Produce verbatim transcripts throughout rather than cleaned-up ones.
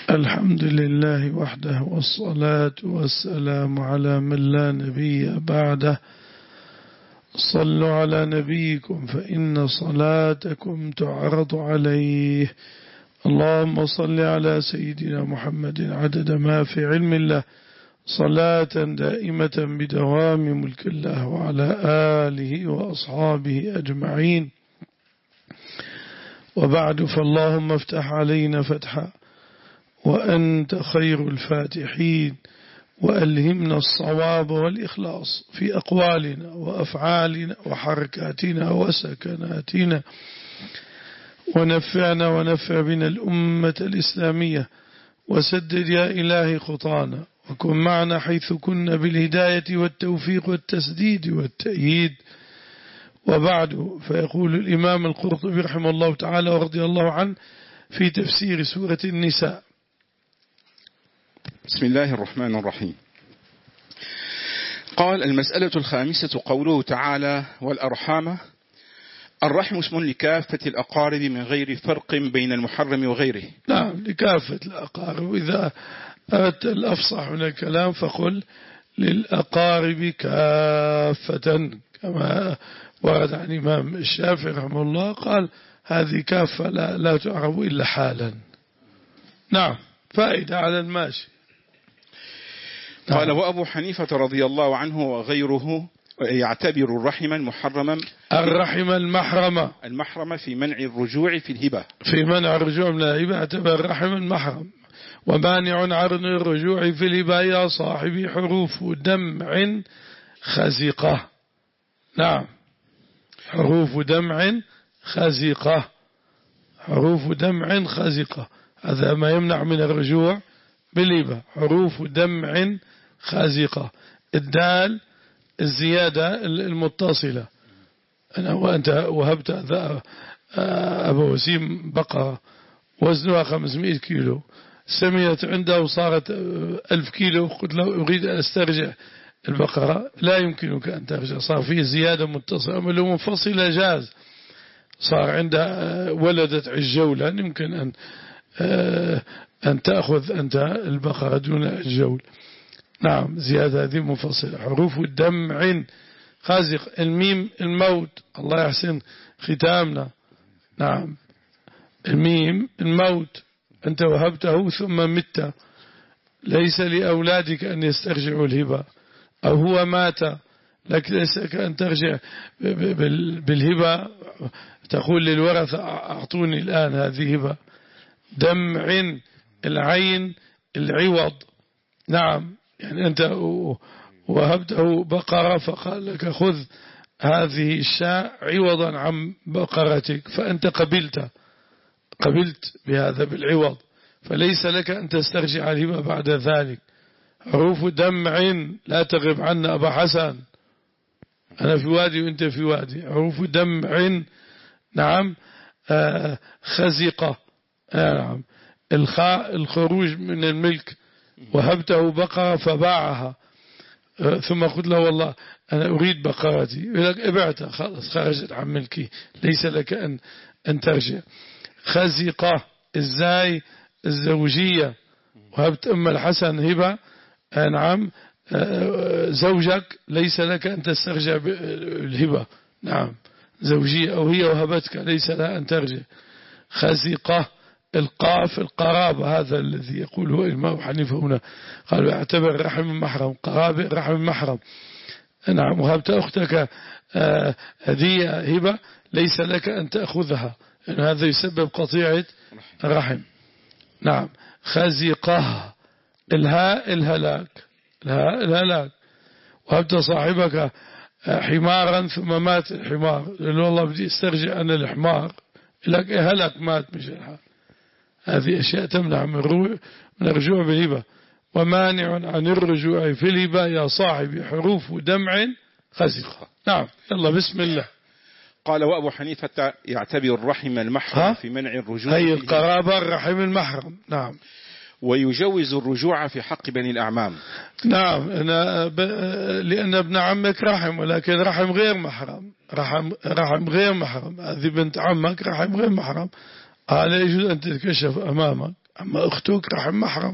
الحمد لله وحده، والصلاة والسلام على من لا نبي بعده. صلوا على نبيكم فإن صلاتكم تعرض عليه. اللهم صل على سيدنا محمد عدد ما في علم الله، صلاة دائمة بدوام ملك الله، وعلى آله وأصحابه أجمعين. وبعد، فاللهم افتح علينا فتحا وأنت خير الفاتحين، وألهمنا الصواب والإخلاص في أقوالنا وأفعالنا وحركاتنا وسكناتنا، ونفعنا ونفع بنا الأمة الإسلامية، وسدد يا إلهي خطانا، وكن معنا حيث كنا بالهداية والتوفيق والتسديد والتأييد. وبعد، فيقول الإمام القرطبي رحمه الله تعالى ورضي الله عنه في تفسير سورة النساء: بسم الله الرحمن الرحيم. قال: المسألة الخامسة قوله تعالى: والأرحام. الرحم اسم لكافة الأقارب من غير فرق بين المحرم وغيره. نعم، لكافة الأقارب. إذا أردت الأفصح من الكلام فقل للأقارب كافة، كما ورد عن الإمام الشافعي رحمه الله قال: هذه كافة لا, لا تعرف إلا حالا. نعم، فائدة على الماشي. نعم. قال: وأبو حنيفة رضي الله عنه وغيره يعتبر الرحم المحرما الرحم المحرمة المحرمة في منع الرجوع في الهبة في منع الرجوع من الهبة يعتبر الرحم المحرم. ومانع عن الرجوع في الهبة يا صاحبي حروف دمع خزقة. نعم، حروف دمع خزقة، حروف دمع خزقة، هذا ما يمنع من الرجوع بالهبة. حروف دمع خازقة. الدال الزيادة المتصلة. أنا وأنت وهبت أبو وسيم بقرة وزنها خمسمائة كيلو، سميت عنده وصارت ألف كيلو، قلت له أريد أن أسترجع البقرة، لا يمكنك أن ترجع، صار فيه زيادة متصلة. أما لو منفصلة جاز، صار عندها ولدت عجولا، يمكن أن أن تأخذ أنت البقرة دون الجول. نعم، زيادة هذه منفصلة. حروف دمع خازق. الميم الموت، الله يحسن ختامنا. نعم، الميم الموت، أنت وهبته ثم مت، ليس لأولادك أن يسترجعوا الهبة، أو هو مات لك ليس أن ترجع بالهبة، تقول للورثة أعطوني الآن هذه هبة. دمع العين العوض. نعم، يعني أنت وهبته بقرة فقال لك خذ هذه الشاة عوضا عن بقرتك، فأنت قبلت قبلت بهذا بالعوض، فليس لك أن تسترجع الهبة بعد ذلك. حروف دمع، لا تغب عنا أبا حسن، أنا في وادي وأنت في وادي. حروف دمع. نعم، آه خزقة. آه نعم، الخاء الخروج من الملك، وهبته بقرة فباعها، آه ثم قلت له والله أنا أريد بقرتي، يقول لك ابعتها خلاص خرجت عن ملكي، ليس لك أن أن ترجع. خزقة الزاي الزوجية، وهبت أم الحسن هبة. آه نعم، آه زوجك ليس لك أن تسترجع الهبة. نعم، زوجية، أو هي وهبتك ليس لها أن ترجع. خزقة القاف القرابة، هذا الذي يقوله الإمام حنيفة هنا، قالوا يعتبر الرحم المحرم، قرابة الرحم المحرم. نعم، وهبت أختك هدية هبة ليس لك أن تأخذها، لأن هذا يسبب قطيعة الرحم. نعم، خزقة الهاء الهلاك، الهاء الهلاك. وهبت صاحبك حمارا ثم مات الحمار، لأن والله بدي استرجع أن الحمار لك هلك مات مش الحال. هذه أشياء تمنع من الرجوع بالهبة. ومانع عن الرجوع في الهبة يا صاحبي حروف دمع خزقة. نعم، يلا بسم الله. قال: وأبو حنيفة يعتبر الرحم المحرم في منع الرجوع، هي القرابة الرحم المحرم. نعم، ويجوز الرجوع في حق بني الأعمام. نعم، أنا ب... لأن ابن عمك رحم، ولكن رحم غير محرم، رحم رحم غير محرم. هذه بنت عمك رحم غير محرم، لا يجوز أن تتكشف أمامك، أما أختك رحم محرم.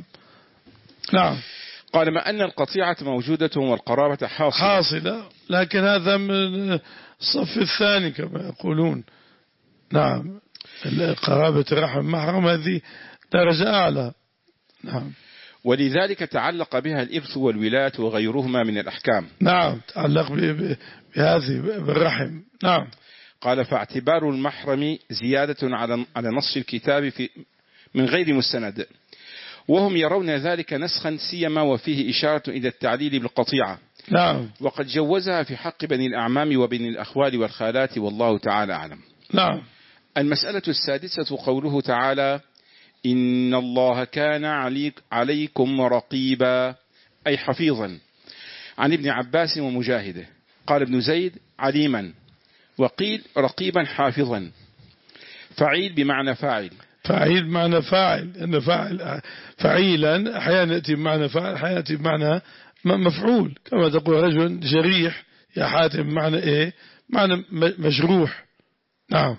نعم. قال ما أن القطيعة موجودة والقرابة حاصلة حاصلة، لكن هذا من الصف الثاني كما يقولون. نعم، قرابة رحم محرم هذه درجة أعلى. نعم. ولذلك تعلق بها الإرث والولاة وغيرهما من الأحكام. نعم، تعلق بهذه بالرحم. نعم. قال فاعتبار المحرم زيادة على على نص الكتاب في من غير مستند، وهم يرون ذلك نسخا سيما وفيه إشارة إلى التعليل بالقطيعة. نعم. وقد جوزها في حق بني الأعمام وبني الأخوال والخالات، والله تعالى أعلم. نعم. المسألة السادسة قوله تعالى إن الله كان عليك عليكم رقيبا، أي حفيظا. عن ابن عباس ومجاهده قال ابن زيد عليما، وقيل رقيبا حافظا. فعيل بمعنى فاعل. فعيل بمعنى فاعل، أن فاعل فعيلا أحيانا يأتي بمعنى فاعل، أحيانا يأتي بمعنى مفعول، كما تقول رجل جريح يا حاتم بمعنى إيه؟ معنى مجروح. نعم.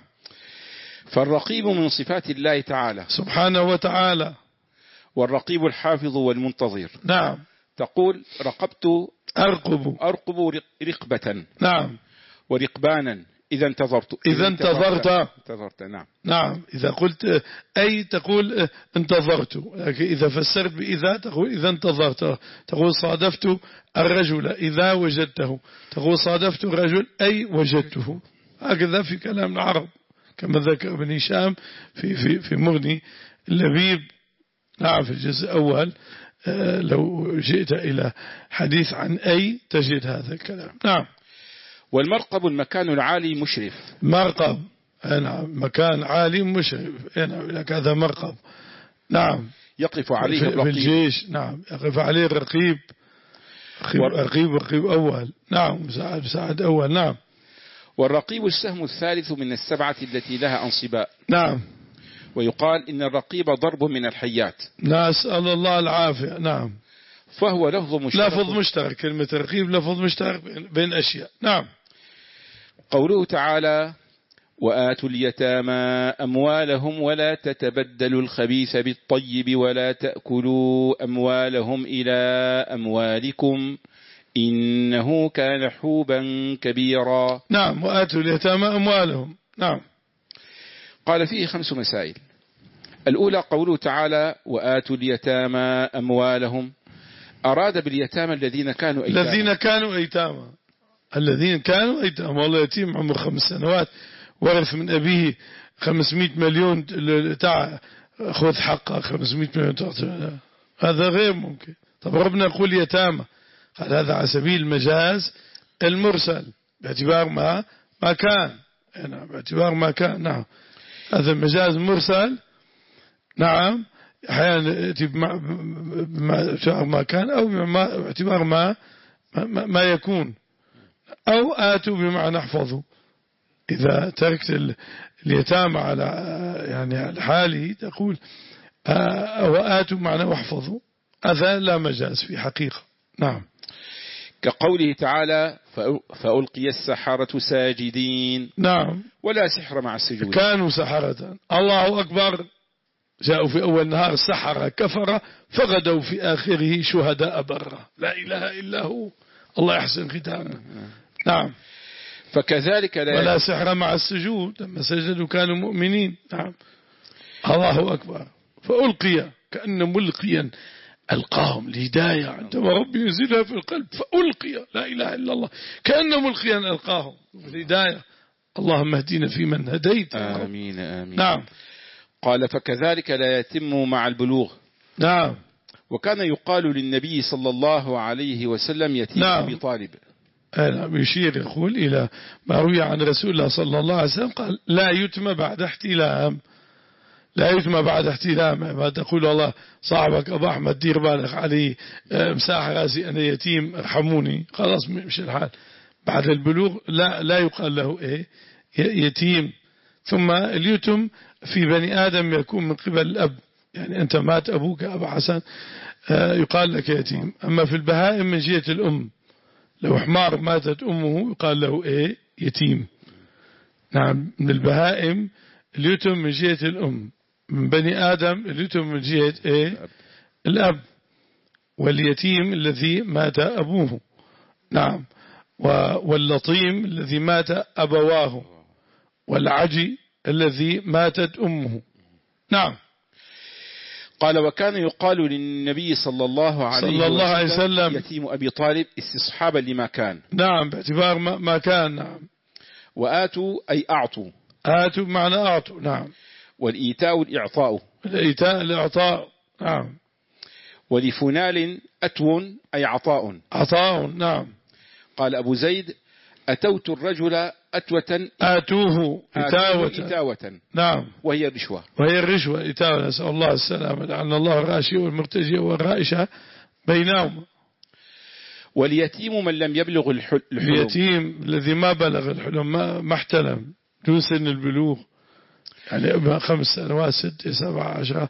فالرقيب من صفات الله تعالى سبحانه وتعالى، والرقيب الحافظ والمنتظر. نعم. تقول رقبت أرقب أرقب رقبة. نعم. ورقبانا إذا انتظرت إذا انتظرت انتظرت. نعم. نعم. إذا قلت أي تقول انتظرت، لكن إذا فسرت بإذا تقول إذا انتظرت، تقول صادفت الرجل إذا وجدته، تقول صادفت الرجل أي وجدته. هكذا في كلام العرب كما ذكر ابن هشام في في في مغني اللبيب. نعم، في الجزء الأول لو جئت إلى حديث عن أي تجد هذا الكلام. نعم. والمرقب المكان العالي مشرف. مرقب، نعم، مكان عالي مشرف. نعم، لك هذا مرقب. نعم. يقف عليه في, الرقيب. في الجيش. نعم، يقف عليه الرقيب. رقيب رقيب أول. نعم، مساعد مساعد أول. نعم. والرقيب السهم الثالث من السبعة التي لها أنصباء. نعم. ويقال إن الرقيب ضرب من الحيات. نسأل الله العافية. نعم. فهو لفظ مشترك. لفظ مشترك، كلمة رقيب لفظ مشترك بين أشياء. نعم. قوله تعالى وآتوا اليتامى أموالهم ولا تتبدلوا الخبيث بالطيب ولا تأكلوا أموالهم إلى أموالكم إنه كان حوبا كبيرا. نعم. وآتوا اليتامى أموالهم. نعم. قال فيه خمس مسائل. الأولى قوله تعالى وآتوا اليتامى أموالهم، أراد باليتامى الذين كانوا أيتاما. الذين كانوا أيتاما الذين كانوا أيتاما. والله يتيم عمره خمس سنوات ورث من أبيه خمسمائة مليون تاع خذ حقه خمسمائة مليون تعطي، هذا غير ممكن. طب ربنا يقول يتامى، قال هذا على سبيل المجاز المرسل باعتبار ما ما كان. نعم، باعتبار ما كان. نعم، هذا المجاز مرسل. نعم، أحيانا يأتي باعتبار ما كان أو باعتبار ما ما, ما يكون، أو آتوا بمعنى احفظوا. إذا تركت اليتامى على يعني على حاله تقول أو آتوا بمعنى واحفظوا، هذا لا مجاز في حقيقة. نعم. كقوله تعالى فألقي السحرة ساجدين. نعم. ولا سحر مع السجود. كانوا سحرة. الله أكبر. جاءوا في أول نهار السحرة كفرة، فغدوا في آخره شهداء برة. لا إله إلا هو، الله يحسن ختامه. نعم. فكذلك لا ولا سحر مع السجود، لما سجدوا كانوا مؤمنين. نعم. الله أكبر. فألقي كأن ملقيا ألقاهم الهداية عندما ربي ينزلها في القلب. فألقي لا إله إلا الله كأن ملقيا ألقاهم الهداية. اللهم اهدنا فيمن هديت. آمين آمين. نعم. قال فكذلك لا يتم مع البلوغ. نعم. وكان يقال للنبي صلى الله عليه وسلم يتيم نعم. أبي طالب. نعم. يشير يقول إلى ما روي عن رسول الله صلى الله عليه وسلم قال لا يتم بعد احتلام. لا يتم بعد احتلام. ما تقول الله صاحبك أبو أحمد دير بالك علي مساح راسي أنا يتيم ارحموني، خلاص مش الحال. بعد البلوغ لا لا يقال له إيه يتيم. ثم اليتم في بني آدم يكون من قبل الأب، يعني أنت مات أبوك أبو حسن يقال لك يتيم. أما في البهائم من جهة الأم، لو حمار ماتت أمه يقال له إيه يتيم. نعم، من البهائم اليتم من جهة الأم. من بني آدم اليتم من جهة إيه؟ الأب. الأب. واليتيم الذي مات أبوه. نعم. واللطيم الذي مات أبواه. والعجي الذي ماتت أمه. نعم. قال وكان يقال للنبي صلى الله عليه, صلى الله عليه وسلم يتيم أبي طالب استصحابا لما كان. نعم باعتبار ما, ما كان. نعم. وآتوا أي أعطوا. آتوا معنى أعطوا. نعم. والإيتاء الإعطاء. الإيتاء الإعطاء. نعم. ولفنال أتو أي عطاء. عطاء. نعم. قال أبو زيد أتوت الرجل أتوة آتوه إتاوة. إتاوة. نعم. وهي الرشوة. وهي الرشوة إتاوة. نسأل الله السلامة لأن الله الراشي والمرتجي والرائشة بينهما. واليتيم من لم يبلغ الحلم. اليتيم الذي ما بلغ الحلم ما, ما احتلم دون سن البلوغ يعني خمس سنوات ست سبعة عشرة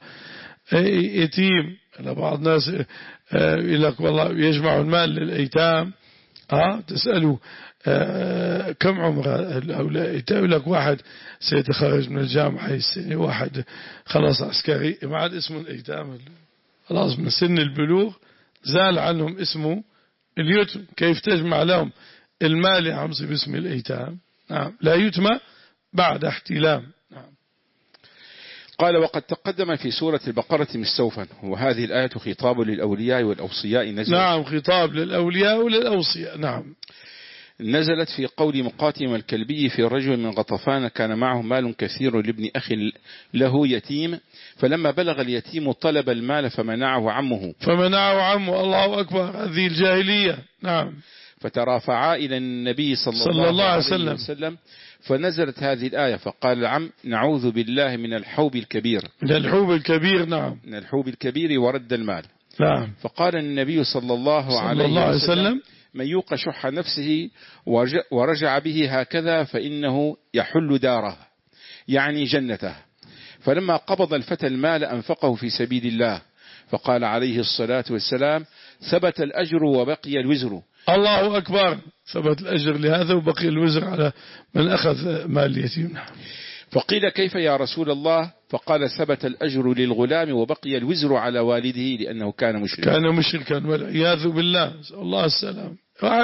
يتيم. بعض الناس يقول لك والله يجمع المال للأيتام. اه تسأله آه كم عمر هؤلاء؟ يقول لك واحد سيتخرج من الجامعة السنة، واحد خلاص عسكري ما عاد اسمه الأيتام، خلاص من سن البلوغ زال عنهم اسمه اليتم. كيف تجمع لهم المال يا عمصي باسم الأيتام؟ نعم لا يتم بعد احتلام. نعم. قال وقد تقدم في سورة البقرة مستوفا، وهذه الآية خطاب للأولياء والأوصياء نزلت. نعم خطاب للأولياء وللأوصياء. نعم. نزلت في قول مقاتم الكلبي في رجل من غطفان كان معه مال كثير لابن أخ له يتيم، فلما بلغ اليتيم طلب المال فمنعه عمه فمنعه عمه. الله أكبر، هذه الجاهلية. نعم. فترافعا إلى النبي صلى, صلى الله, الله عليه وسلم. وسلم فنزلت هذه الآية فقال العم نعوذ بالله من الحوب الكبير. من الحوب الكبير. نعم. من الحوب الكبير ورد المال. نعم. فقال النبي صلى الله, صلى عليه, الله عليه وسلم, وسلم من يوق شح نفسه ورجع به هكذا فإنه يحل داره يعني جنته. فلما قبض الفتى المال أنفقه في سبيل الله، فقال عليه الصلاة والسلام ثبت الأجر وبقي الوزر. الله أكبر، ثبت الأجر لهذا وبقي الوزر على من أخذ مال اليتيم. فقيل كيف يا رسول الله؟ فقال ثبت الأجر للغلام وبقي الوزر على والده لأنه كان مشركا. كان مشركا والعياذ بالله، الله السلام.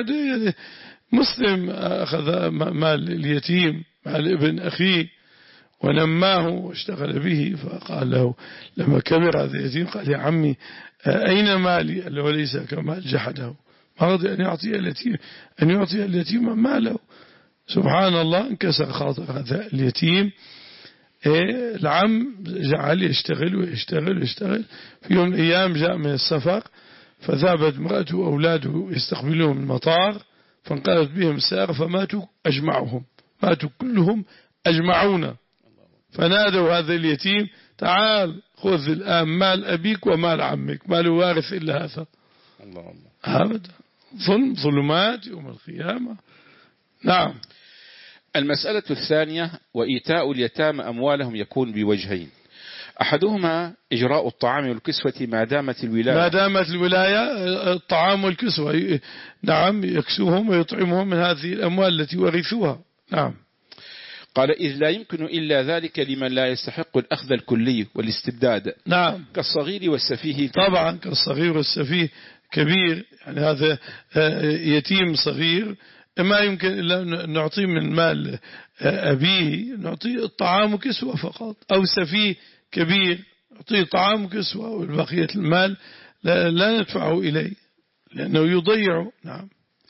مسلم أخذ مال اليتيم مال ابن أخيه ونماه واشتغل به، فقال له لما كبر هذا اليتيم قال يا عمي أين مالي؟ قال له ليس كمال جحده، ما رضي أن يعطي اليتيم أن يعطي اليتيم ماله. سبحان الله، انكسر خاطر هذا اليتيم. إيه العم جعل يشتغل ويشتغل ويشتغل. في يوم من الأيام جاء من السفر فذهبت امرأته وأولاده يستقبلون من المطار، فانقلبت بهم السيارة فماتوا أجمعهم، ماتوا كلهم أجمعون. فنادوا هذا اليتيم تعال خذ الآن مال أبيك ومال عمك، ما له وارث إلا هذا. الله الله. أبدا، ظلم ظلمات يوم القيامة. نعم. المسألة الثانية وإيتاء اليتامى أموالهم يكون بوجهين، أحدهما إجراء الطعام والكسوة ما دامت الولاية ما دامت الولاية الطعام والكسوة، نعم يكسوهم ويطعمهم من هذه الأموال التي ورثوها. نعم. قال إذ لا يمكن إلا ذلك لمن لا يستحق الأخذ الكلي والاستبداد. نعم. كالصغير والسفيه. طبعا كالصغير والسفيه كبير، يعني هذا يتيم صغير ما يمكن إلا نعطيه من مال أبيه، نعطيه الطعام وكسوة فقط، أو سفيه كبير نعطيه طعام وكسوة والبقية المال لا, لا ندفعه إليه لأنه يضيع. نعم.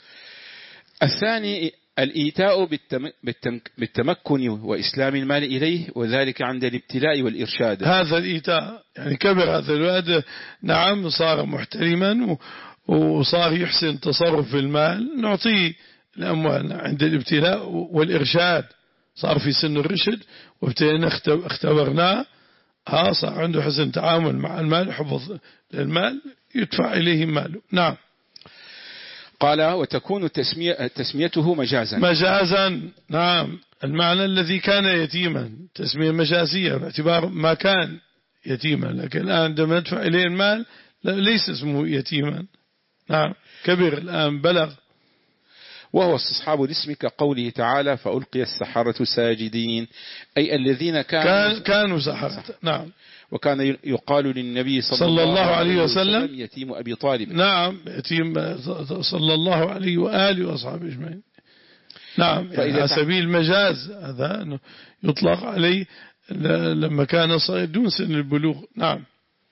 الثاني الإيتاء بالتمكن وإسلام المال إليه، وذلك عند الابتلاء والإرشاد. هذا الإيتاء يعني كبر هذا الولد، نعم صار محترما وصار يحسن تصرف في المال، نعطيه الأموال عند الابتلاء والإرشاد، صار في سن الرشد وابتلينا اختبرناه، ها صار عنده حسن تعامل مع المال، حفظ للمال، يدفع إليه ماله. نعم. قال وتكون التسمية تسميته مجازا. مجازا. نعم. المعنى الذي كان يتيما تسمية مجازية باعتبار ما كان يتيما، لكن الآن عندما ندفع إليه المال ليس اسمه يتيما. نعم. كبر الآن بلغ. وهو استصحاب الاسم كقوله تعالى فألقي السحرة ساجدين، أي الذين كانوا, كان كانوا سحرة. نعم. وكان يقال للنبي صلى, صلى الله عليه وسلم يتيم أبي طالب. نعم يتيم صلى الله عليه وآله وأصحابه أجمعين. نعم يعني على سبيل المجاز هذا أنه يطلق عليه لما كان صغير دون سن البلوغ. نعم.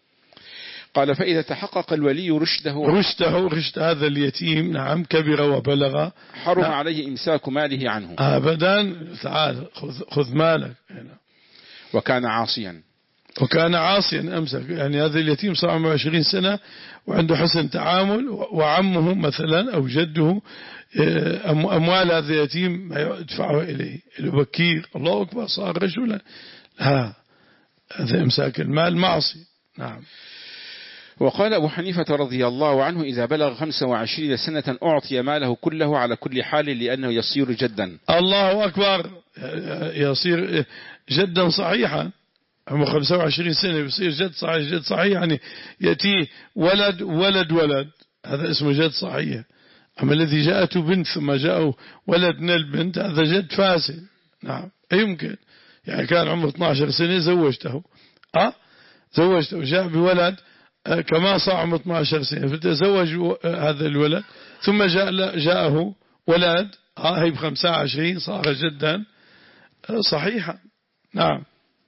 قال فإذا تحقق الولي رشده رشده رشد هذا اليتيم نعم كبر وبلغ حرم نعم. عليه إمساك ماله عنه أبدا. تعال خذ, خذ مالك هنا. وكان عاصيا وكان عاصيا أمسك، يعني هذا اليتيم صار عمره عشرين سنة وعنده حسن تعامل، وعمه مثلا أو جده أموال هذا اليتيم ما يدفعه إليه البكير. الله أكبر صار رجلا. ها هذا إمساك المال معصي. نعم. وقال أبو حنيفة رضي الله عنه إذا بلغ خمسة وعشرين سنة أعطي ماله كله على كل حال لأنه يصير جدا. الله أكبر يصير جدا صحيحا. عمره خمسة وعشرين سنة يصير جد صحيح. جد صحيح يعني يأتيه ولد ولد ولد، هذا اسمه جد صحيح. أما الذي جاءته بنت ثم جاءه ولد من البنت هذا جد فاسد. نعم يمكن يعني كان عمره اثنتي عشرة سنة زوجته أه زوجته جاء بولد أه كما صار عمره اثنتي عشرة سنة فتزوج هذا الولد ثم جاء جاءه ولد أه هي بخمسة وعشرين صار جدا صحيحا. نعم.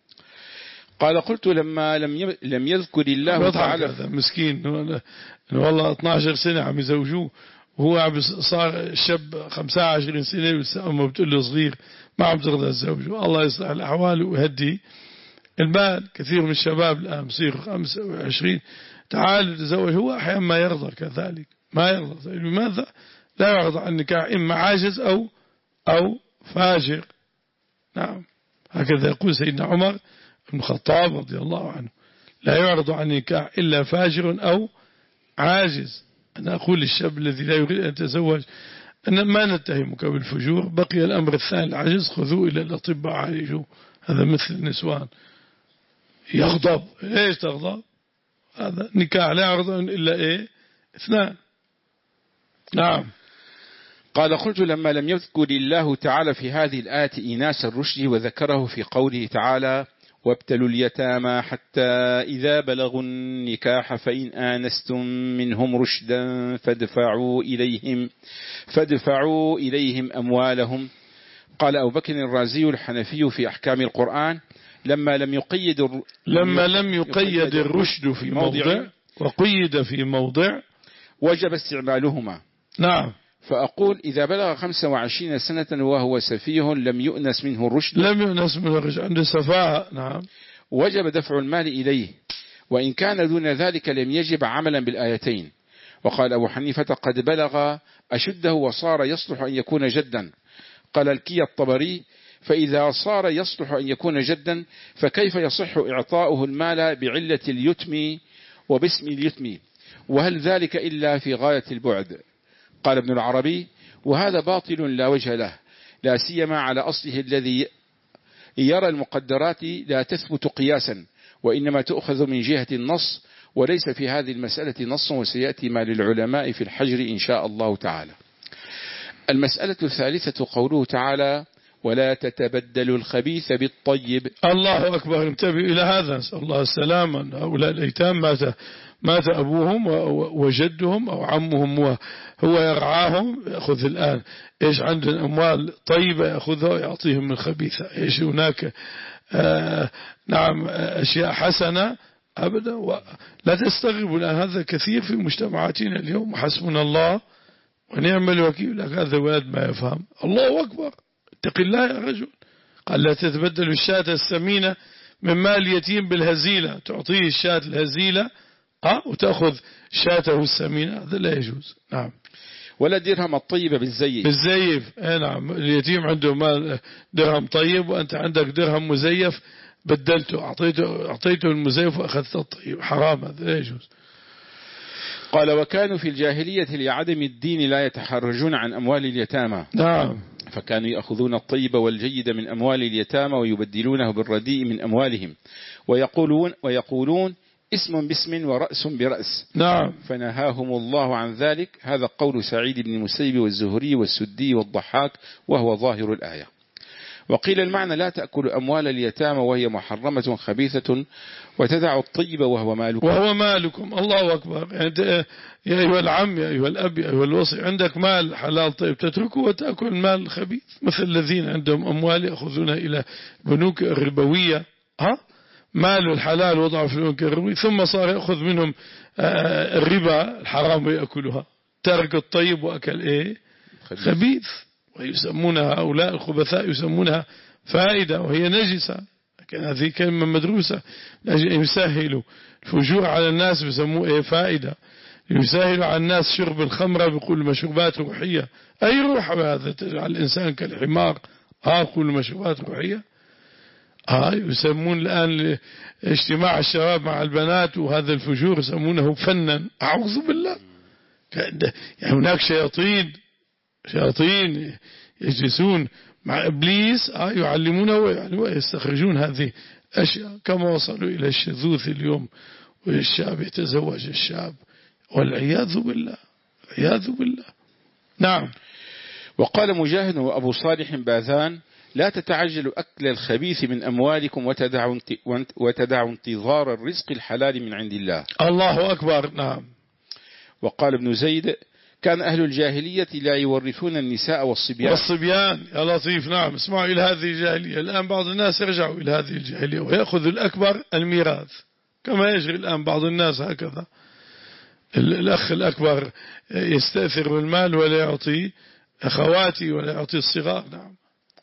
قال قلت لما لم لم يذكر الله تعالى هذا مسكين والله اثنتي عشرة سنة عم يزوجوه وهو صار شاب خمسة وعشرين سنة والسأمة بتقول له صغير ما عم تقدر تزوجه. الله يصلح الأحوال ويهدي البال. كثير من الشباب الآن بصير خمسة وعشرين تعال تزوج، هو أحيانا ما يرضى كذلك ما يرضى. لماذا؟ لا يرضى عن النكاح إما عاجز أو أو فاجر. نعم هكذا يقول سيدنا عمر بن الخطاب رضي الله عنه لا يعرض عن النكاح إلا فاجر أو عاجز. أنا أقول للشاب الذي لا يريد أن يتزوج أن ما نتهمك بالفجور، بقي الأمر الثاني العجز خذوه إلى الأطباء عالجوه. هذا مثل النسوان يغضب. ليش تغضب؟ هذا نكاح لا يعرض إلا إيه اثنان. نعم. قال قلت لما لم يذكر الله تعالى في هذه الآية إيناس الرشد وذكره في قوله تعالى وابتلوا اليتامى حتى إذا بلغوا النكاح فإن آنستم منهم رشدا فادفعوا إليهم فادفعوا إليهم أموالهم. قال أبو بكر الرازي الحنفي في أحكام القرآن لما لم يقيد لما لم يقيد الرشد في موضع وقيد في موضع وجب استعمالهما. نعم. فأقول إذا بلغ خمسة وعشرين سنة وهو سفيه لم يؤنس منه الرشد لم يؤنس منه الرشد عنده سفاهة. نعم. وجب دفع المال إليه، وإن كان دون ذلك لم يجب عملا بالآيتين. وقال أبو حنيفة قد بلغ أشده وصار يصلح أن يكون جدا. قال الكي الطبري فإذا صار يصلح أن يكون جدا فكيف يصح إعطاؤه المال بعلة اليتم وباسم اليتم، وهل ذلك إلا في غاية البعد؟ قال ابن العربي وهذا باطل لا وجه له، لا سيما على أصله الذي يرى المقدرات لا تثبت قياسا وإنما تؤخذ من جهة النص، وليس في هذه المسألة نص، وسيأتي ما للعلماء في الحجر إن شاء الله تعالى. المسألة الثالثة قوله تعالى ولا تتبدلوا الخبيث بالطيب. الله أكبر. انتبه إلى هذا. نسأل الله السلامة. هؤلاء الأيتام مات مات أبوهم وجدهم أو عمهم وهو يرعاهم، يأخذ الآن إيش عندهم أموال طيبة يأخذها ويعطيهم من خبيثة. إيش هناك آه نعم أشياء حسنة أبدا. لا تستغربوا الآن هذا كثير في مجتمعاتنا اليوم. حسبنا الله ونعم الوكيل. لك هذا ولد ما يفهم. الله أكبر. اتق الله يا رجل. قال لا تتبدلوا الشاة السمينة من مال اليتيم بالهزيلة، تعطيه الشاة الهزيلة أه وتأخذ شاته السمينة، هذا لا يجوز. نعم. ولا درهم الطيبة بالزيف. بالزيف. اي نعم. اليتيم عنده مال درهم طيب وأنت عندك درهم مزيف بدلته أعطيته أعطيته المزيف وأخذت الطيب، حرام، هذا لا يجوز. قال وكانوا في الجاهلية لعدم الدين لا يتحرجون عن أموال اليتامى. نعم. فكانوا يأخذون الطيب والجيد من أموال اليتامى ويبدلونه بالرديء من أموالهم، ويقولون ويقولون اسم باسم ورأس برأس. نعم. فنهاهم الله عن ذلك. هذا قول سعيد بن المسيب والزهري والسدي والضحاك، وهو ظاهر الآية. وقيل المعنى لا تأكل أموال اليتامى وهي محرمة خبيثة وتدع الطيب وهو مالكم. وهو مالكم. الله أكبر. يعني يا أيها العم يا أيها الأب يا أيها الوصي، عندك مال حلال طيب تتركه وتأكل مال خبيث، مثل الذين عندهم أموال يأخذونها إلى بنوك الربوية، ها مال الحلال وضعه في البنوك الربوية، ثم صار يأخذ منهم الربا الحرام ويأكلها، ترك الطيب وأكل إيه خبيث. ويسمونها هؤلاء الخبثاء يسمونها فائدة وهي نجسة، لكن هذه كلمة مدروسة لأجل يسهلوا الفجور على الناس بيسموه إيه فائدة، يسهلوا على الناس شرب الخمرة بيقول مشروبات روحية. أي روح هذا تجعل الإنسان كالحمار؟ ها كل مشروبات روحية. ها يسمون الآن اجتماع الشباب مع البنات وهذا الفجور يسمونه فنا. أعوذ بالله. يعني هناك شياطين شياطين يجلسون مع إبليس يعلمونه ويستخرجون هذه أشياء، كما وصلوا إلى الشذوذ اليوم، والشاب يتزوج الشاب والعياذ بالله، والعياذ بالله. نعم. وقال مجاهد وأبو صالح باذان: لا تتعجلوا أكل الخبيث من أموالكم وتدعوا وتدعوا انتظار الرزق الحلال من عند الله. الله أكبر. نعم. وقال ابن زيد: كان أهل الجاهلية لا يورثون النساء والصبيان. والصبيان يا لطيف. نعم. اسمعوا إلى هذه الجاهلية. الآن بعض الناس يرجعوا إلى هذه الجاهلية ويأخذ الأكبر الميراث، كما يجري الآن بعض الناس هكذا. الأخ الأكبر يستأثر بالمال ولا يعطي أخواتي ولا يعطي الصغار. نعم.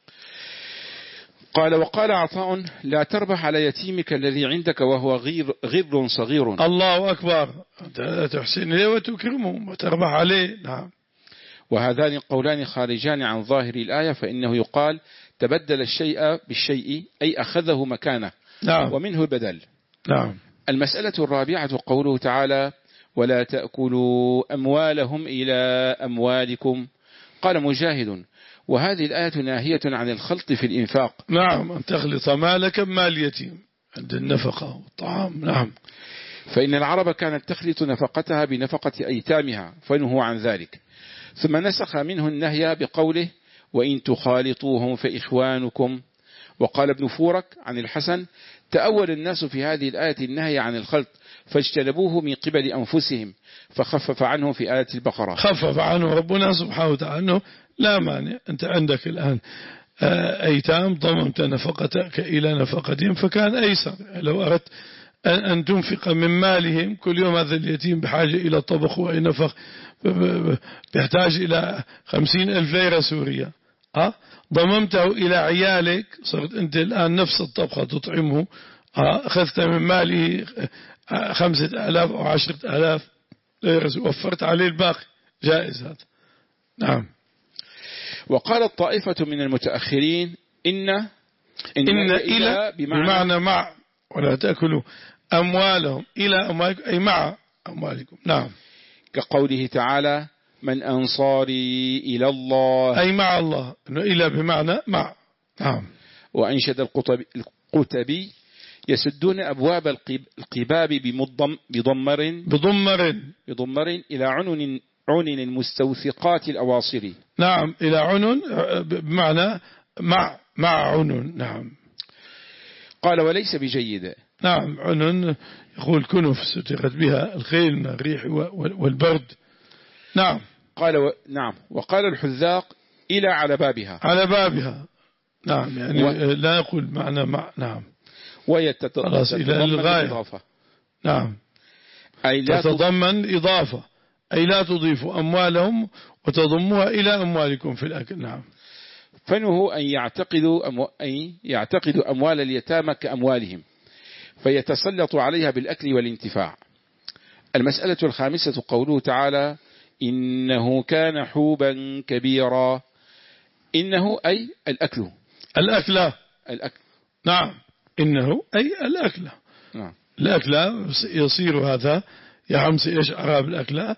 قال: وقال عطاء: لا تربح على يتيمك الذي عندك وهو غير غر صغير. الله أكبر. تحسن إليه وتكرمه وتربح عليه. نعم. وهذان قولان خارجان عن ظاهر الآية، فإنه يقال تبدل الشيء بالشيء، أي أخذه مكانه. نعم. ومنه بدل. نعم. المسألة الرابعة قوله تعالى: ولا تأكلوا أموالهم إلى أموالكم. قال مجاهد: وهذه الآية ناهية عن الخلط في الإنفاق. نعم. أن تخلط مالك بمال يتيم عند النفقة والطعام. نعم. فإن العرب كانت تخلط نفقتها بنفقة أيتامها فنهوا عن ذلك، ثم نسخ منه النهي بقوله: وإن تخالطوهم فإخوانكم. وقال ابن فورك عن الحسن: تأول الناس في هذه الآية النهي عن الخلط فاجتنبوه من قبل أنفسهم، فخفف عنه في آية البقرة. خفف عنه ربنا سبحانه وتعالى. لا مانع، أنت عندك الآن أيتام ضممت نفقتك إلى نفقتهم فكان أيسر. لو أردت أن تنفق من مالهم كل يوم، هذا اليتيم بحاجة إلى طبخ وأي نفق بيحتاج إلى خمسين ألف ليرة سورية، أه؟ ضممته إلى عيالك، صرت أنت الآن نفس الطبخة تطعمه، أه؟ أخذت من ماله خمسة آلاف أو عشرة آلاف ليرة، وفرت عليه الباقي، جائز هذا. نعم. وقال الطائفة من المتأخرين: إن إن, إن إلى بمعنى, بمعنى مع، ولا تأكلوا أموالهم إلى أموالكم أي مع أموالكم. نعم. كقوله تعالى: من أنصاري إلى الله، أي مع الله، إنه إلى بمعنى مع. نعم. وأنشد القتبي: يسدون أبواب القباب بمضم بضمر بضمر بضمر إلى عنن عنن المستوثقات الأواصر. نعم. إلى عنن بمعنى مع مع عنن. نعم. قال: وليس بجيد. نعم. عنن يقول كنف سترت بها الخيل من الريح والبرد. نعم. قال و... نعم. وقال الحذاق: إلى على بابها، على بابها. نعم. يعني و... لا يقول معنى مع. نعم. وهي تتضمن إضافة. نعم. أي لا تتضمن إضافة، أي لا تضيفوا أموالهم وتضموها إلى أموالكم في الأكل. نعم. فنه أن يعتقدوا أمو... أن يعتقدوا أموال اليتامى كأموالهم فيتسلطوا عليها بالأكل والانتفاع. المسألة الخامسة قوله تعالى: إنه كان حوبا كبيرا. إنه أي الأكل. الأكلة. الأكل. نعم. إنه أي الأكلة. نعم. الأكلة يصير هذا يا عمسي إيش أعراب الأكلة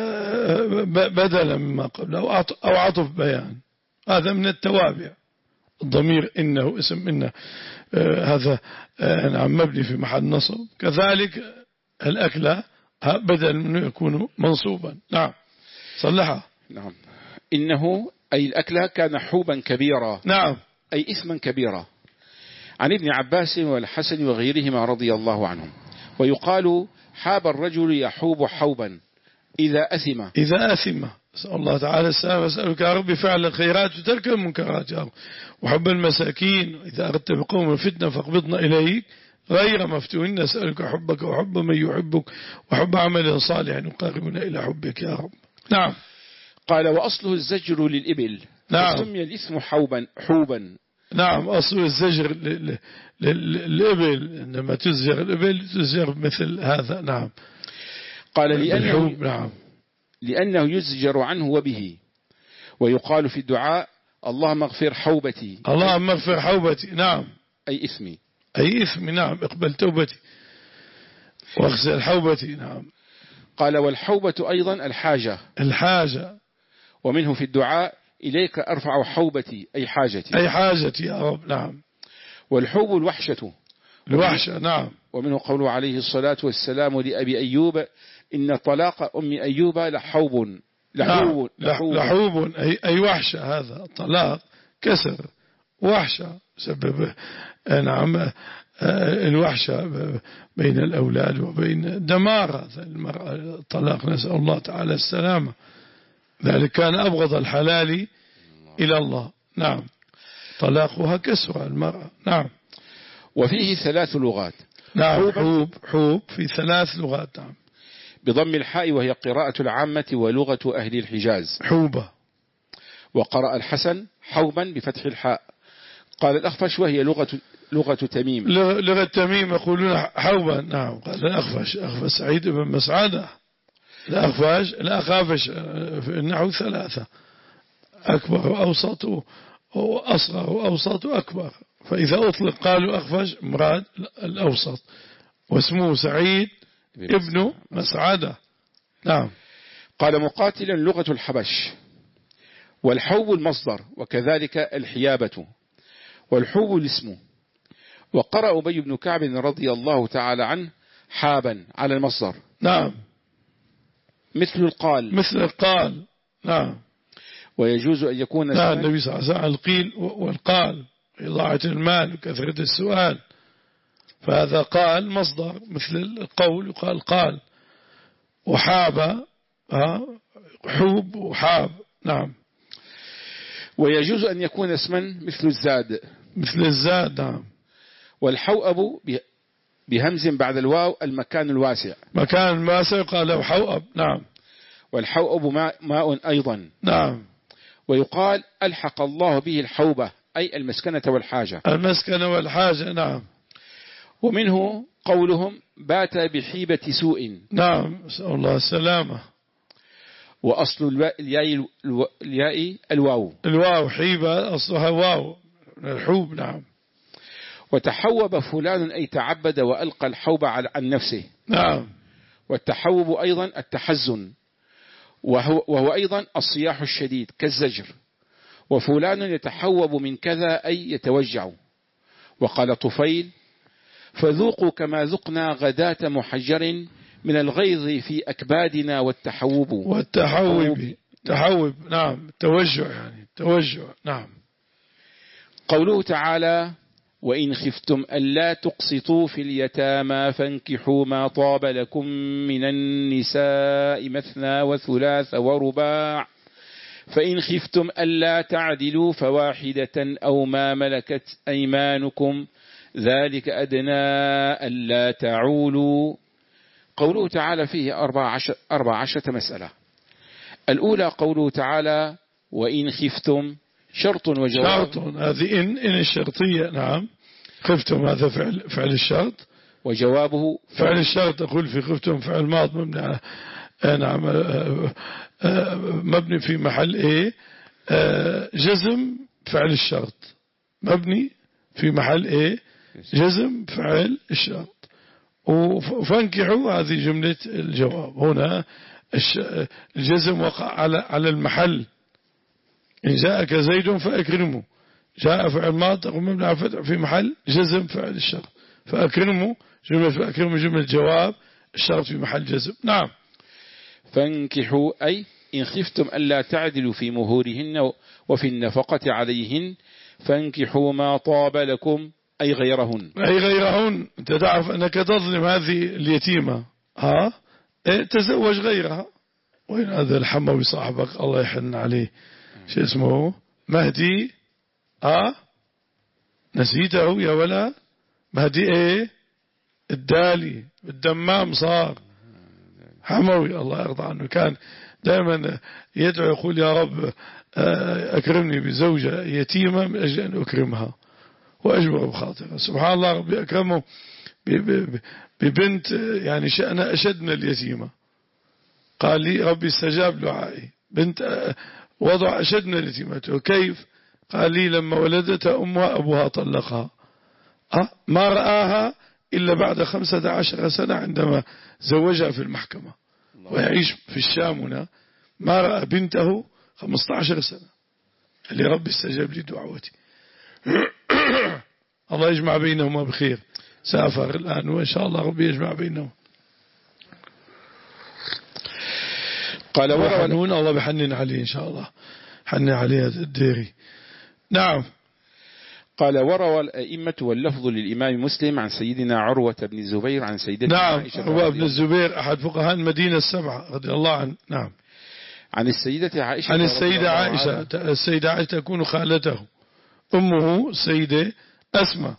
بدلا مما قبل أو عطف بيان، هذا من التوابع. الضمير إنه اسم إنه آه هذا آه نعم مبني في محل نصب. كذلك الأكلة بدل منه يكون منصوبا. نعم صلحها. نعم. إنه أي الأكلة كان حوبا كبيرا. نعم أي إثما كبيرا. عن ابن عباس والحسن وغيرهما رضي الله عنهم. ويقال حاب الرجل يحوب حوبا إذا أثم. إذا أثم. أسأل الله تعالى السلام. أسألك يا رب فعل الخيرات وترك المنكرات يا رب، وحب المساكين، إذا أردت بقوم الفتنة فاقبضنا إليك غير مفتون. نسألك حبك وحب من يحبك وحب عمل صالح يقربنا إلى حبك يا رب. نعم. قال وأصله الزجر للإبل. نعم. وسمي الإثم حوبا حوبا. نعم أصل الزجر للإبل، عندما تزجر الإبل تزجر مثل هذا. نعم. قال لأنه, نعم. لأنه يزجر عنه وبه. ويقال في الدعاء اللهم اغفر حوبتي. اللهم اغفر حوبتي. نعم. أي إثمي. أي إثمي. نعم. اقبل توبتي واغسل حوبتي. نعم. قال والحوبة أيضا الحاجة. الحاجة. ومنه في الدعاء إليك أرفع حوبتي أي حاجتي. أي حاجتي يا رب. نعم. والحوب الوحشة. الوحشة. نعم. ومنه قوله عليه الصلاة والسلام لأبي أيوب إن طلاق أم أيوب لحوب. لحوب. لحوب, لحوب. أي, أي وحشة. هذا الطلاق كسر وحشة سبب نعم الوحشة بين الأولاد وبين دمار هذا المرأة. الطلاق نسأل الله تعالى السلامة. ذلك كان أبغض الحلال إلى الله. نعم. طلاقها كسر المرأة. نعم. وفيه ثلاث لغات. نعم. حوب. حوب في ثلاث لغات. نعم. بضم الحاء وهي قراءة العامة ولغة أهل الحجاز. حوبة. وقرأ الحسن حوبا بفتح الحاء. قال الأخفش وهي لغة لغة تميم. لغة تميم يقولون حوبا. نعم. قال الأخفش. أخفش سعيد بن مسعدة. الأخفش الأخافش في النحو ثلاثة: أكبر وأوسط وأصغر وأوسط وأكبر. فإذا أطلق قالوا أخفش مراد الأوسط، واسمه سعيد ابن مسعدة. نعم. قال مقاتلا لغة الحبش. والحوب المصدر وكذلك الحيابة. والحوب الاسم. وقرأ أبي بن كعب رضي الله تعالى عنه حابا على المصدر. نعم. مثل القال. مثل القال. نعم. ويجوز أن يكون نعم. النبي صلى الله عليه وسلم القيل والقال، إضاعة المال وكثرة السؤال، فهذا قال مصدر مثل القول يقال قال. وحاب حوب وحاب. نعم. ويجوز أن يكون اسما مثل الزاد. مثل الزاد. نعم. والحوأب بهمز بعد الواو المكان الواسع. مكان واسع قال له حوأب. نعم. والحوأب ماء, ماء أيضا. نعم. ويقال ألحق الله به الحوبة أي المسكنة والحاجة. المسكنة والحاجة. نعم. ومنه قولهم بات بحيبة سوء. نعم. نسأل الله السلامة. وأصل الياء الياء الواو. الواو. حيبة أصلها واو الحوب. نعم. وتحوب فلان أي تعبد وألقى الحوب عن نفسه. نعم. والتحوب أيضا التحزن، وهو, وهو أيضا الصياح الشديد كالزجر. وفلان يتحوب من كذا أي يتوجع. وقال طفيل فذوقوا كما ذقنا غداة محجر من الغيظ في أكبادنا والتحوب. والتحوب. تحوب. نعم. توجع يعني توجع. نعم. قوله تعالى وإن خفتم ألا تقسطوا في اليتامى فانكحوا ما طاب لكم من النساء مثنى وثلاث ورباع فإن خفتم ألا تعدلوا فواحدة أو ما ملكت أيمانكم ذلك أدنى ألا تعولوا. قوله تعالى فيه أربع عشر, أربع عشرة مسألة. الأولى قوله تعالى وإن خفتم شرط وجواب. شرط. هذه إن إن الشرطية. نعم. خفتم هذا فعل فعل الشرط. وجوابه فعل الشرط. أقول في خفتم فعل ماض مبني على نعم مبني في محل إيه جزم فعل الشرط. مبني في محل إيه جزم فعل الشرط. وفانكحوا هذه جملة الجواب. هنا الجزم وقع على على المحل. إن جاءك زيد فأكرمه. جاء فعل ماضي ومبني على الفتح في محل جزم فعل الشرط، فأكرمه جملة فأكرمه جملة جواب الشرط في محل جزم. نعم. فانكحوا أي إن خفتم ألا تعدلوا في مهورهن وفي النفقة عليهن فانكحوا ما طاب لكم أي غيرهن. أي غيرهن، أنت تعرف أنك تظلم هذه اليتيمة، ها إيه تزوج غيرها. وين هذا الحموي صاحبك الله يحن عليه شو اسمه مهدي، ها نسيته يا ولا مهدي ايه الدالي الدمام صار حموي الله يرضى عنه، كان دائما يدعو يقول يا رب أكرمني بزوجة يتيمة من أجل أن أكرمها وأجبر بخاطرها. سبحان الله ربي أكرمه ببنت يعني شأنها أشد من اليتيمة، قال لي ربي استجاب دعائي، بنت وضع أشد من اليتيمة. وكيف؟ قال لي لما ولدتها أمها أبوها طلقها، أه؟ ما رآها إلا بعد خمسة عشر سنة عندما زوجها في المحكمة، ويعيش في الشام هنا، ما رأى بنته خمسة عشر سنة. اللي ربي استجاب لي دعوتي. الله يجمع بينهما بخير. سافر الآن وإن شاء الله ربي يجمع بينهم. قال وحنون الله بحنن عليه إن شاء الله، حنن عليه الديري. نعم. قال وروى الأئمة واللفظ للإمام مسلم عن سيدنا عروة بن الزبير عن سيدتنا نعم عائشة عروة بن الزبير أحد فقهاء المدينة السبعة رضي الله عنه. نعم. عن السيدة عائشة عن السيدة عائشة، السيدة عائشة تكون خالته، أمه السيدة أسماء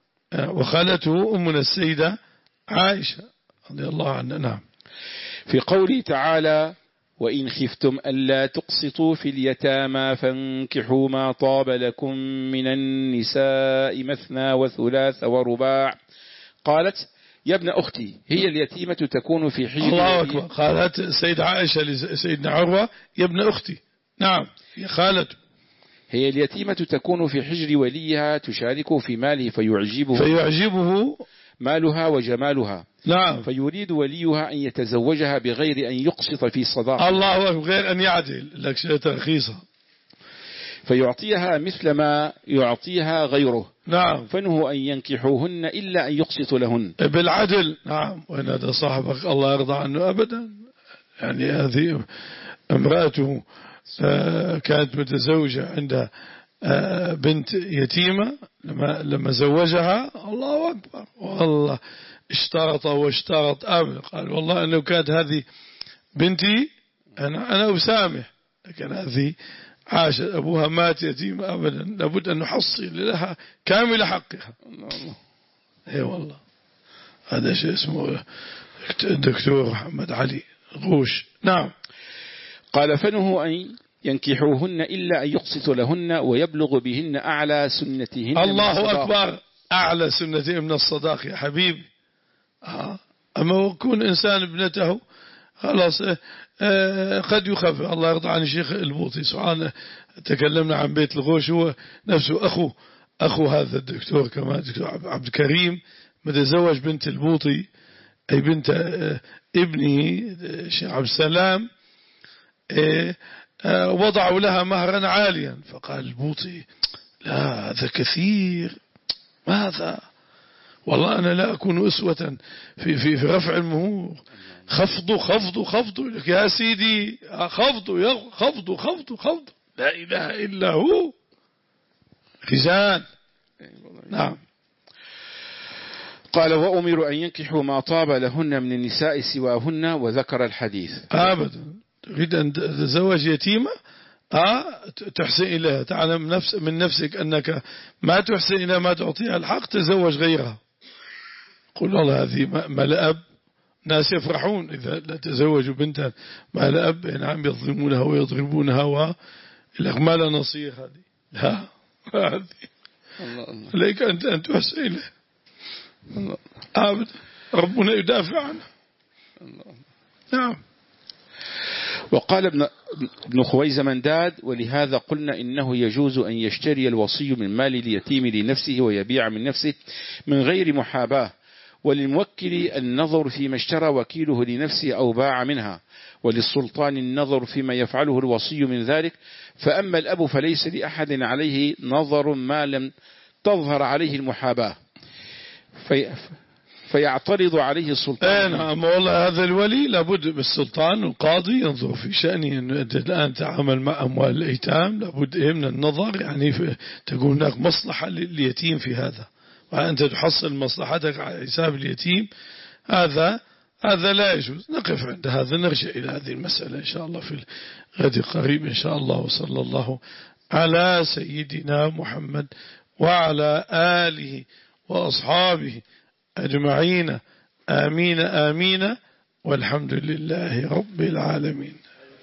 وخالته أمنا السيدة عائشة رضي الله عنها. نعم. في قوله تعالى وإن خفتم ألا تقسطوا في اليتامى فانكحوا ما طاب لكم من النساء مثنى وثلاث ورباع، قالت يا ابن أختي هي اليتيمة تكون في حجر الله أكبر. قالت السيدة عائشة لسيدنا عروة يا ابن أختي. نعم يا خالته. هي اليتيمة تكون في حجر وليها تشاركه في ماله فيعجبه فيعجبه مالها وجمالها. نعم. فيريد وليها أن يتزوجها بغير أن يقسط في الصداقة. الله أكبر. غير أن يعدل لك شيء رخيصة، فيعطيها مثل ما يعطيها غيره. نعم. فنه أن ينكحوهن إلا أن يقسط لهن بالعدل. نعم. وإن هذا صاحبك الله يرضى عنه أبدا، يعني هذه امرأته كانت متزوجة عندها بنت يتيمة، لما لما زوجها الله أكبر والله اشترط واشترط أبدا، قال والله أنه كانت هذه بنتي أنا أنا أسامح، لكن هذه عاشت أبوها مات يتيم أبدا، لابد أن نحصل لها كامل حقها. اي والله هذا شيء اسمه الدكتور محمد علي غوش. نعم. قال فنه أن ينكحوهن إلا أن يقسط لهن ويبلغ بهن أعلى سنتهن. الله أكبر. أعلى سنتهن من الصداق يا حبيبي. آه. أما يكون إنسان ابنته خلاص آه قد يخفف. الله يرضى عن الشيخ البوطي سبحانه، تكلمنا عن بيت الغوش، هو نفسه أخو أخو هذا الدكتور كمان الدكتور عبد الكريم، متزوج بنت البوطي أي بنت آه ابنه الشيخ عبد السلام، آه آه وضعوا لها مهرا عاليا، فقال البوطي لا هذا كثير، ماذا والله أنا لا أكون أسوة في, في, في رفع المهور، خفضوا خفضوا خفضوا يا سيدي، خفضوا خفضوا خفضوا خفضوا، لا إله إلا هو خزان. نعم. قال وأمروا أن ينكحوا ما طاب لهن من النساء سواهن، وذكر الحديث. أبدا تريد أن تتزوج يتيمة آه تحسن إليها، تعلم نفس من نفسك أنك ما تحسن إلى ما تعطيها الحق، تزوج غيرها. قل والله هذه ما لأب، ناس يفرحون إذا لا تزوجوا بنتا ما لأب، نعم يظلمونها ويضربونها والأغمال نصير. هذه لا هذه عليك أنت أن تحسن إليها أبدا، ربنا يدافع عنها. نعم. وقال ابن, ابن خويزمنداد ولهذا قلنا إنه يجوز أن يشتري الوصي من مال اليتيم لنفسه ويبيع من نفسه من غير محاباة، وللموكل النظر فيما اشترى وكيله لنفسه أو باع منها، وللسلطان النظر فيما يفعله الوصي من ذلك. فأما الأب فليس لأحد عليه نظر ما لم تظهر عليه المحاباة في فيعترض عليه السلطان. نعم والله هذا الولي لابد بالسلطان والقاضي ينظر في شأنه. أنه الآن تعامل مع أموال الأيتام لابد من النظر، يعني تكون هناك مصلحة لليتيم في هذا، وأنت تحصل مصلحتك على حساب اليتيم، هذا هذا لا يجوز. نقف عند هذا، نرجع إلى هذه المسألة إن شاء الله في الغد القريب إن شاء الله. وصلى الله على سيدنا محمد وعلى آله وأصحابه أجمعين، آمين آمين، والحمد لله رب العالمين.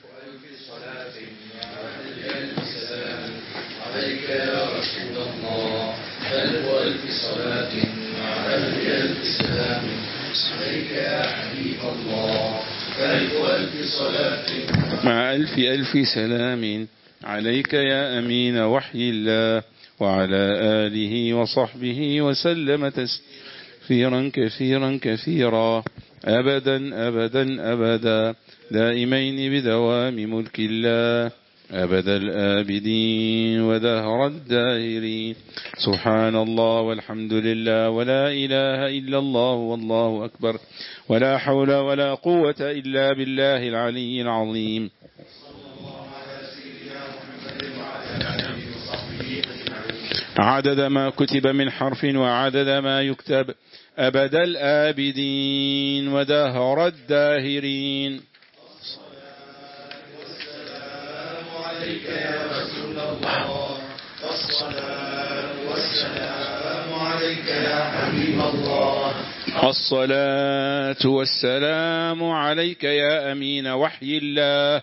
عليك يا رسول الله، ألف ألف صلاة وألف ألف سلام عليك يا حبيب الله، ألف ألف صلاة مع ألف ألف سلام عليك يا أمين وحي الله، وعلى آله وصحبه وسلم تسليما كثيرا كثيرا أبدا أبدا أبدا دائمين بدوام ملك الله أبد الآبدين ودهر الداهرين. سبحان الله والحمد لله ولا إله إلا الله والله أكبر، ولا حول ولا قوة إلا بالله العلي العظيم. عدد ما كتب من حرف وعدد ما يكتب أبد الآبدين ودهر الداهرين. عليك يا رسول الله، الصلاة والسلام عليك يا حبيب الله، الصلاة والسلام عليك يا أمين وحي الله،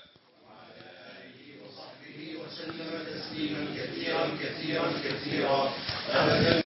وصحبه وسلم تسليما كثيرا كثيرا كثيرا أبدا.